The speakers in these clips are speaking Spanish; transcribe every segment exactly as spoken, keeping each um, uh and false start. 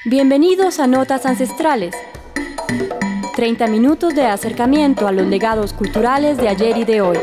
Bienvenidos a Notas Ancestrales. treinta minutos de acercamiento a los legados culturales de ayer y de hoy.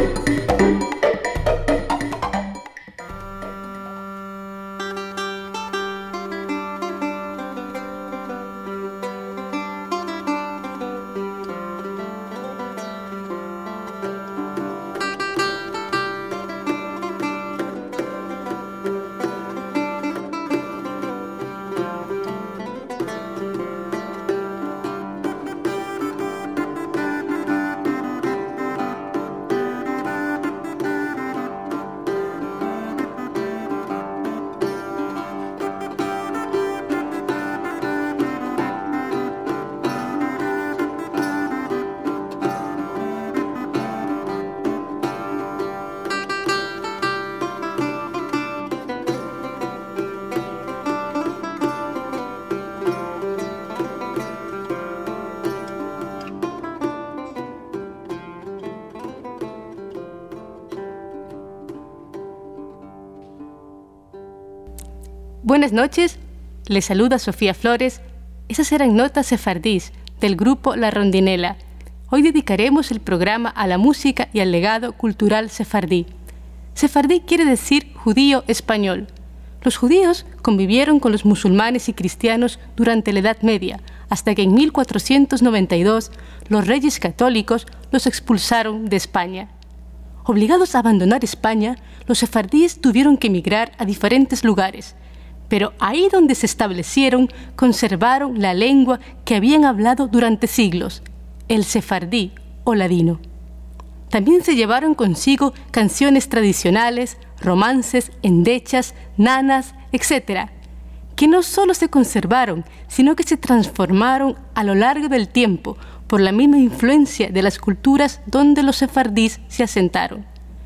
Buenas noches, les saluda Sofía Flores. Esas eran notas sefardíes del grupo La Rondinela. Hoy dedicaremos el programa a la música y al legado cultural sefardí. Sefardí quiere decir judío español. Los judíos convivieron con los musulmanes y cristianos durante la Edad Media, hasta que en mil cuatrocientos noventa y dos los reyes católicos los expulsaron de España. Obligados a abandonar España, los sefardíes tuvieron que emigrar a diferentes lugares, pero ahí donde se establecieron conservaron la lengua que habían hablado durante siglos, el sefardí o ladino. También se llevaron consigo canciones tradicionales, romances, endechas, nanas, etcétera, que no solo se conservaron, sino que se transformaron a lo largo del tiempo por la misma influencia de las culturas donde los sefardíes se asentaron.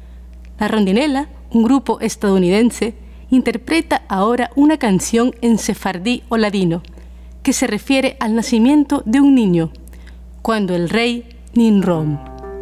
La Rondinela, un grupo estadounidense, interpreta ahora una canción en sefardí o ladino, que se refiere al nacimiento de un niño, cuando el rey Nimrod.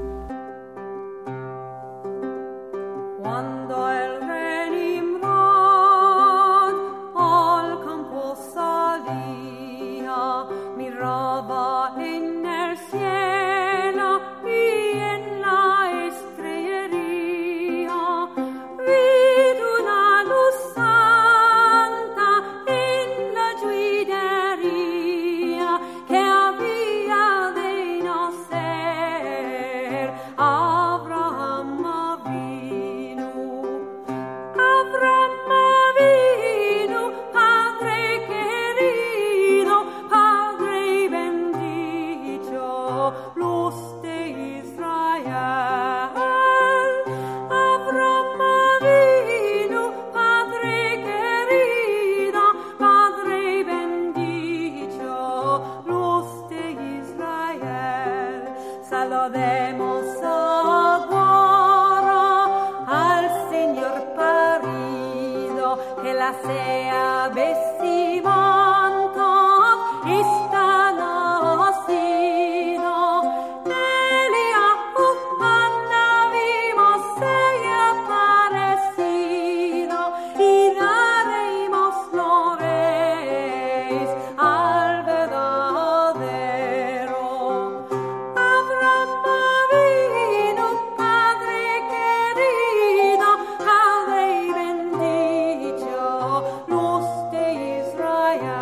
Cuando el rey Nimrod al campo salía, miraba en el cielo y en la estrellería, vi una luz santa en la judería que había de nacer Abraham Avinu. Abraham Avinu, Padre querido, Padre bendito, luz de Israel. Abraham Avinu, Padre querido, Padre bendito, luz de Israel. Saludemos ahora al Señor parido, que la sea vestimenta está nacido. Eliahu vimos ella aparecido y daremos flores al verdadero. Abraham Avinu, Padre querido, Padre bendito, luz de Israel.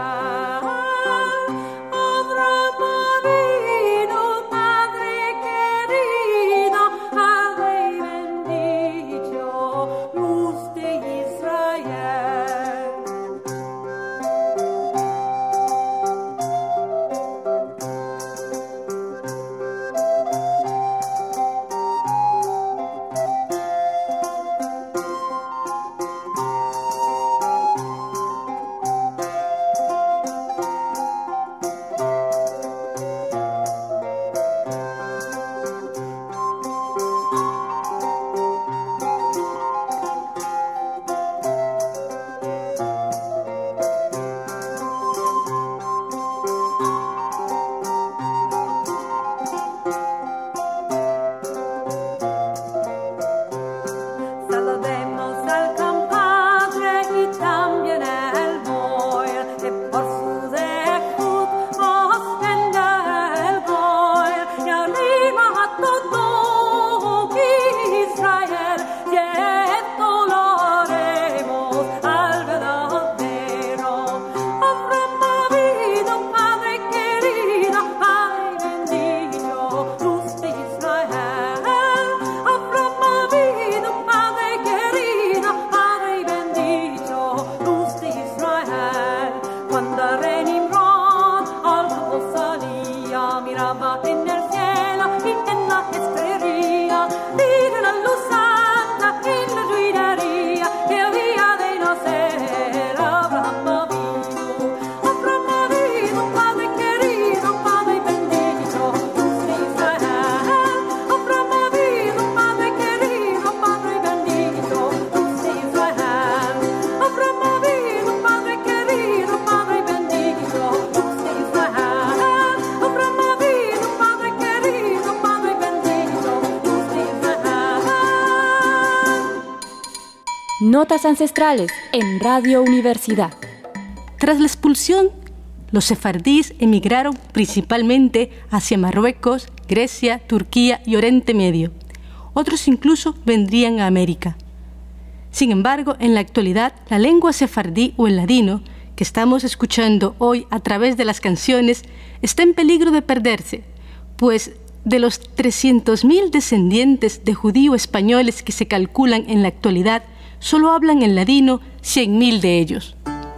Notas ancestrales en Radio Universidad. Tras la expulsión, los sefardíes emigraron principalmente hacia Marruecos, Grecia, Turquía y Oriente Medio. Otros incluso vendrían a América. Sin embargo, en la actualidad, la lengua sefardí o el ladino, que estamos escuchando hoy a través de las canciones, está en peligro de perderse, pues de los trescientos mil descendientes de judíos españoles que se calculan en la actualidad, solo hablan en ladino cien mil de ellos.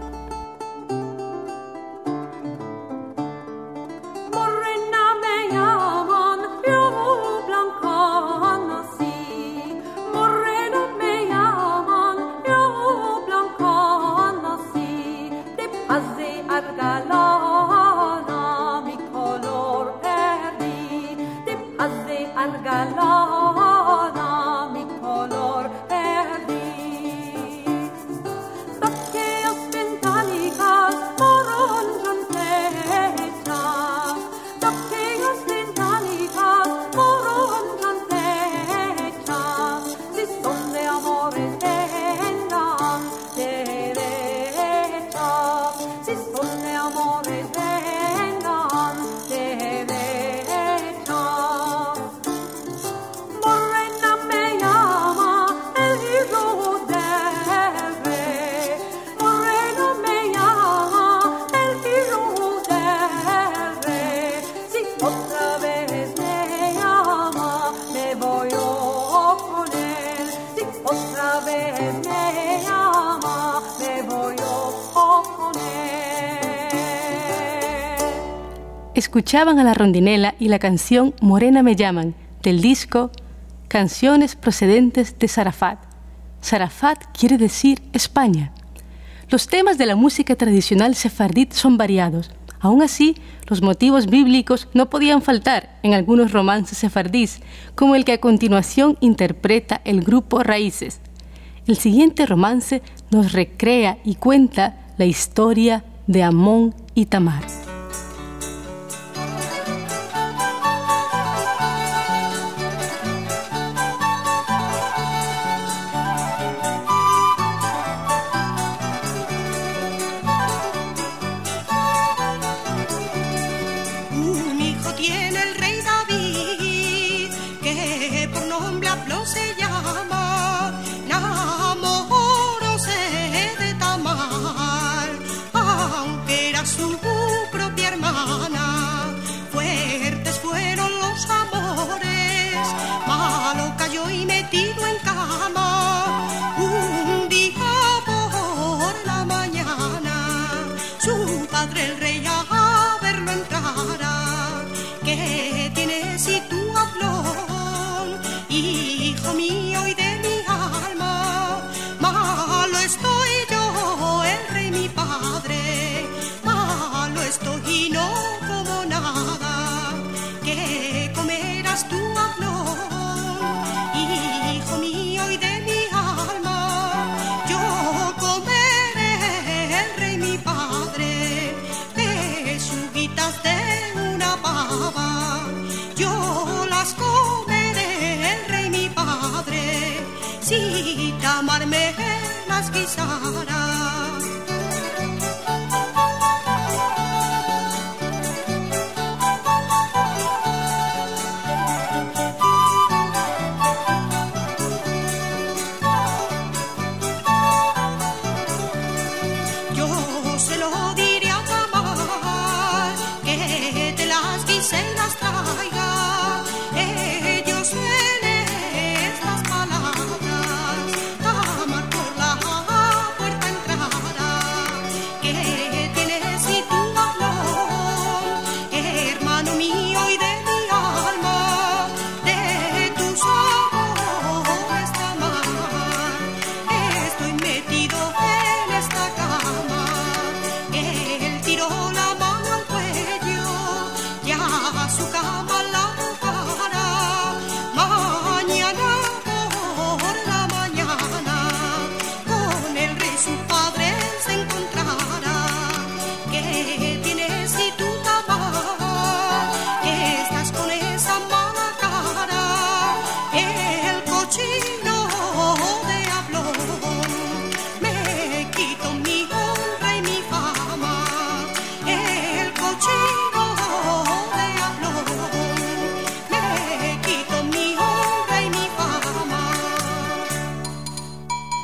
Escuchaban a La Rondinela y la canción Morena me llaman, del disco Canciones procedentes de Sarafat. Sarafat quiere decir España. Los temas de la música tradicional sefardí son variados. Aún así, los motivos bíblicos no podían faltar en algunos romances sefardíes, como el que a continuación interpreta el grupo Raíces. El siguiente romance nos recrea y cuenta la historia de Amón y Tamar. Su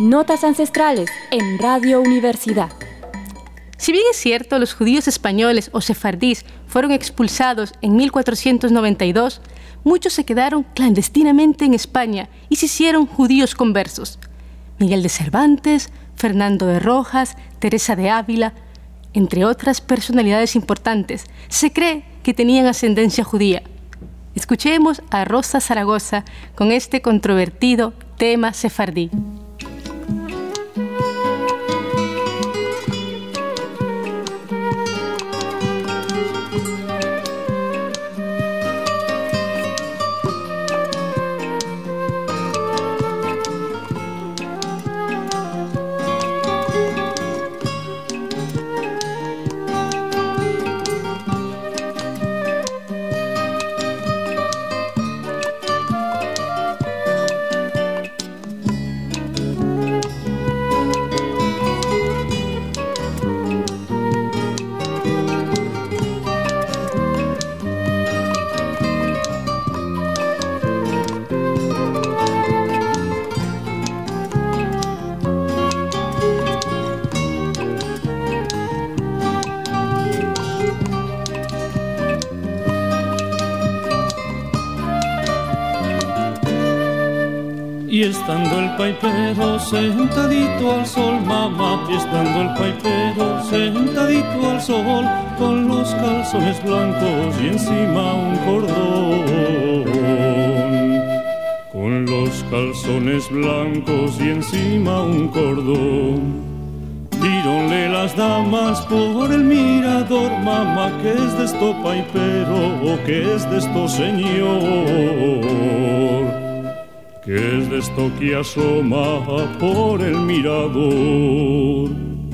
Notas ancestrales en Radio Universidad. Si bien es cierto, los judíos españoles o sefardíes fueron expulsados en mil cuatrocientos noventa y dos, muchos se quedaron clandestinamente en España y se hicieron judíos conversos. Miguel de Cervantes, Fernando de Rojas, Teresa de Ávila, entre otras personalidades importantes, se cree que tenían ascendencia judía. Escuchemos a Rosa Zaragoza con este controvertido tema sefardí. Y estando el paipero sentadito al sol, mamá, y estando el paipero sentadito al sol, con los calzones blancos y encima un cordón. Con los calzones blancos y encima un cordón. Díronle las damas por el mirador, mamá, que es de esto paipero o que es de esto señor. Que es de esto que asoma por el mirador.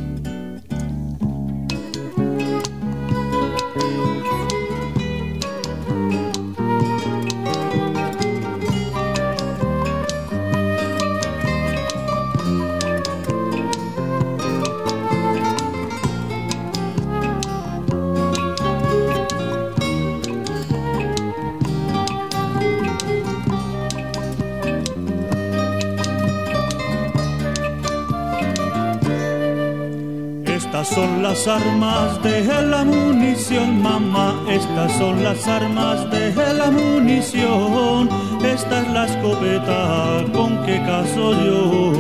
Estas son las armas de la munición, mamá, estas son las armas de la munición. Esta es la escopeta con que caso yo.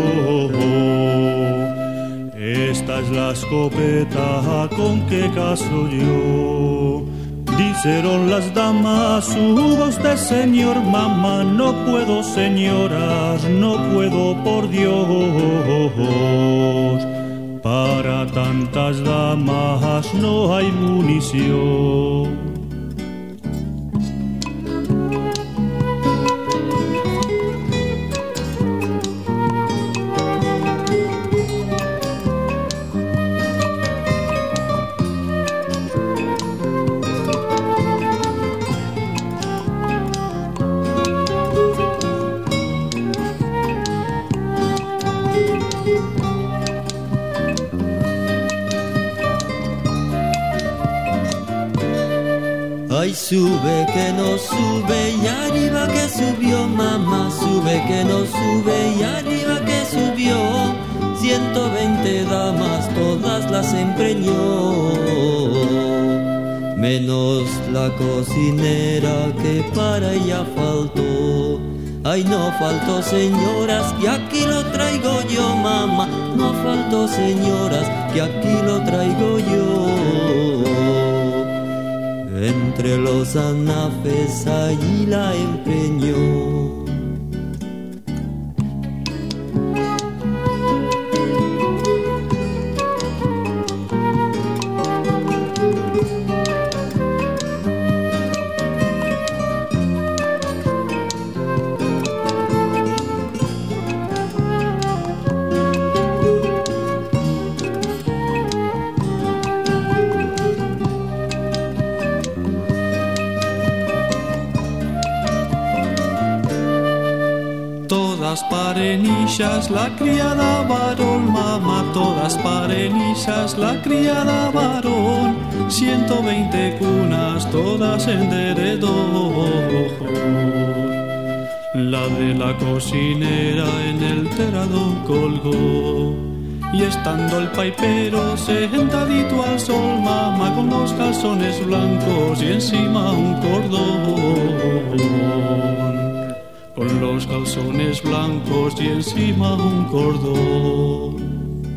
Esta es la escopeta con que caso yo. Dijeron las damas su voz de señor, mamá, no puedo señoras, no puedo por Dios. Para tantas damas no hay munición. Ay, sube que no sube y arriba que subió, mamá, sube que no sube y arriba que subió. Ciento veinte damas, todas las empreñó, menos la cocinera que para ella faltó. Ay, no faltó señoras, que aquí lo traigo yo, mamá, no faltó señoras, que aquí lo traigo yo. Entre los anafes allí la empeñó. Todas parenillas, la criada varón, mamá, todas parenillas, la criada varón, ciento veinte cunas, todas en derredor. La de la cocinera en el terrador colgó. Y estando el paipero sentadito al sol, mamá con los calzones blancos y encima un cordón. Con los calzones blancos y encima un cordón.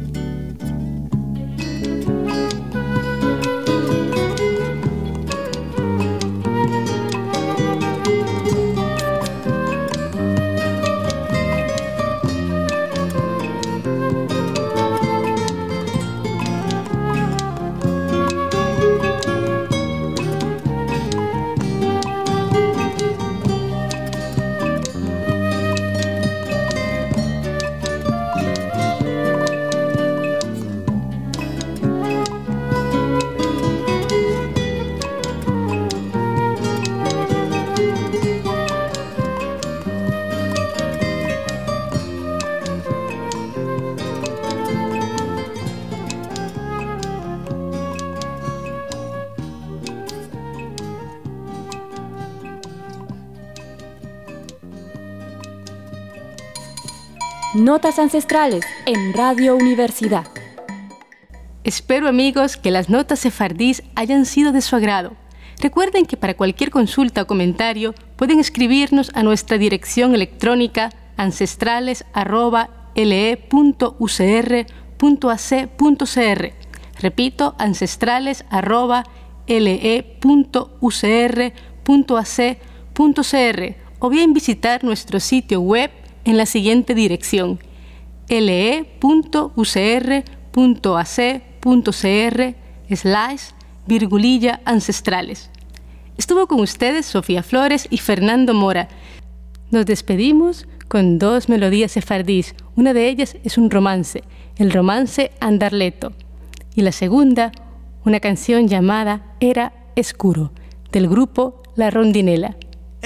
Notas ancestrales en Radio Universidad. Espero, amigos, que las notas sefardís hayan sido de su agrado. Recuerden que para cualquier consulta o comentario pueden escribirnos a nuestra dirección electrónica ancestrales arroba l e punto u c r punto a c punto c r. Repito, ancestrales arroba l e punto u c r punto a c punto c r, o bien visitar nuestro sitio web en la siguiente dirección: l e punto u c r punto a c punto c r slash virgulilla ancestrales. Estuvo con ustedes Sofía Flores y Fernando Mora. Nos despedimos con dos melodías sefardís. Una de ellas es un romance, el romance Andarleto, y la segunda, una canción llamada Era Escuro, del grupo La Rondinela.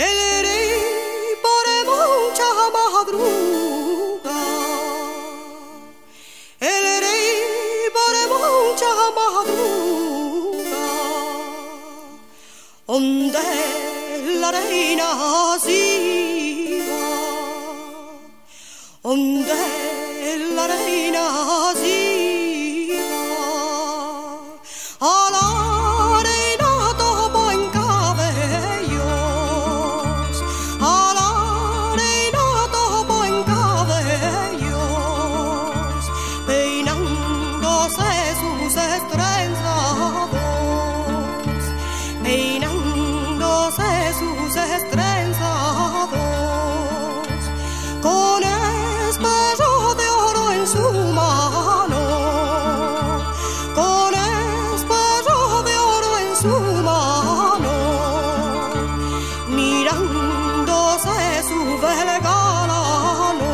Madruga, el rey por mucha madruga, donde la reina siga, donde la reina siga, a la reina topo en cabellos, a la sus estrenzados, peinándose sus estrenzados, con espejo de oro en su mano, con espejo de oro en su mano, mirándose su vergalano,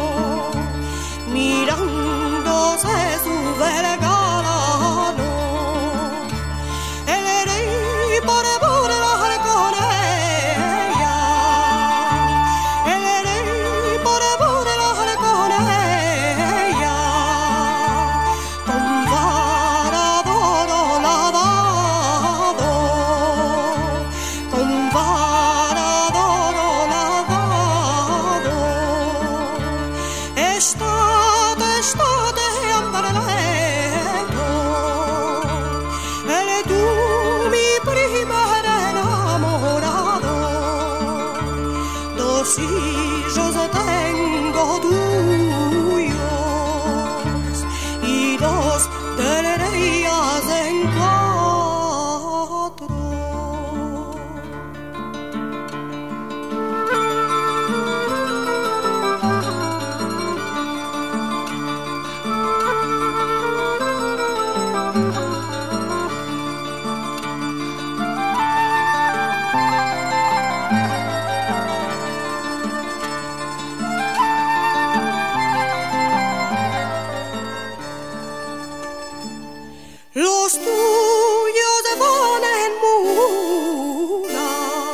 mirándose su vergalano. Yo tengo tuyos y dos telerías en cuatro. Los tuyos van en mula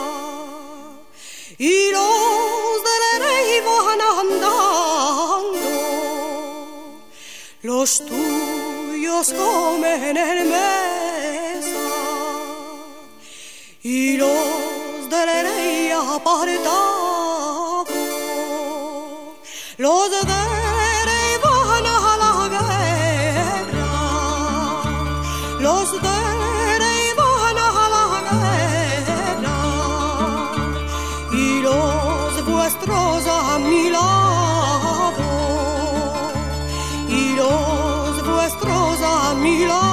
y los del rey van andando. Los tuyos comen en mesa y los del rey apartados. los derivan a la guerra y los vuestros a mi lado, y los vuestros a mi lado.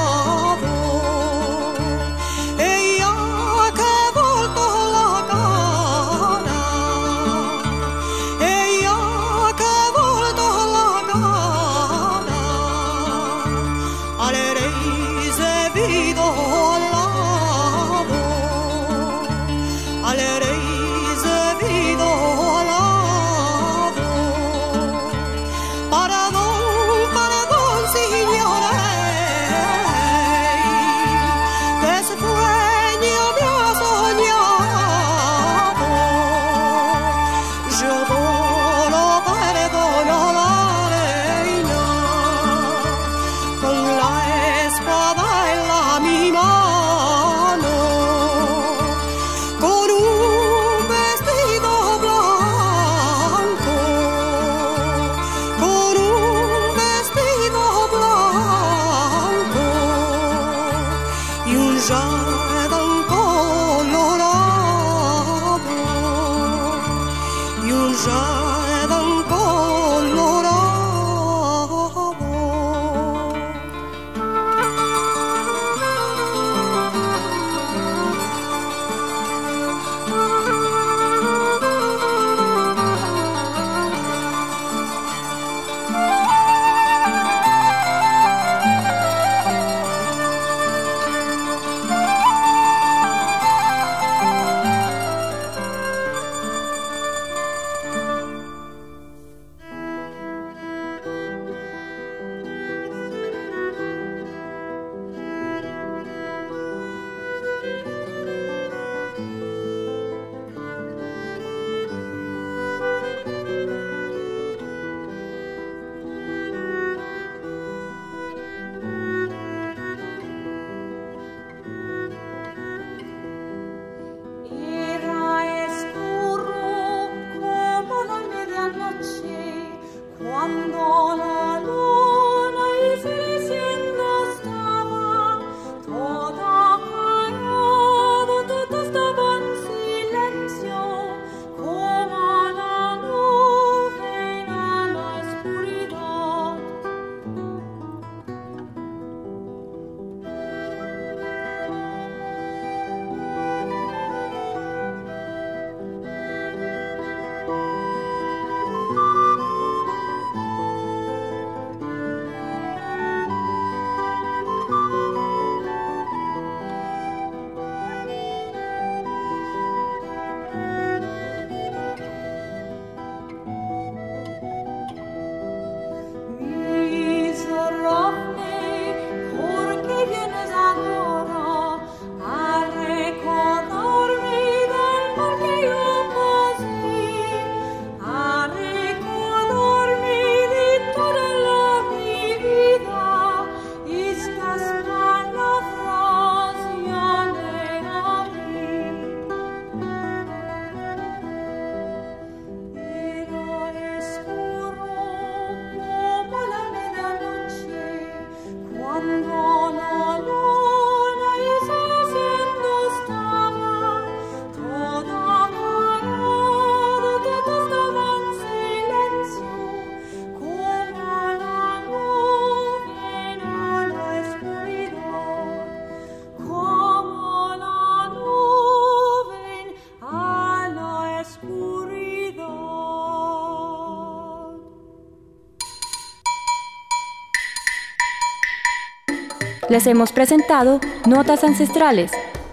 Les hemos presentado Notas Ancestrales.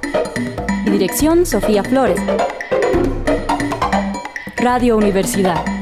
Dirección Sofía Flores. Radio Universidad.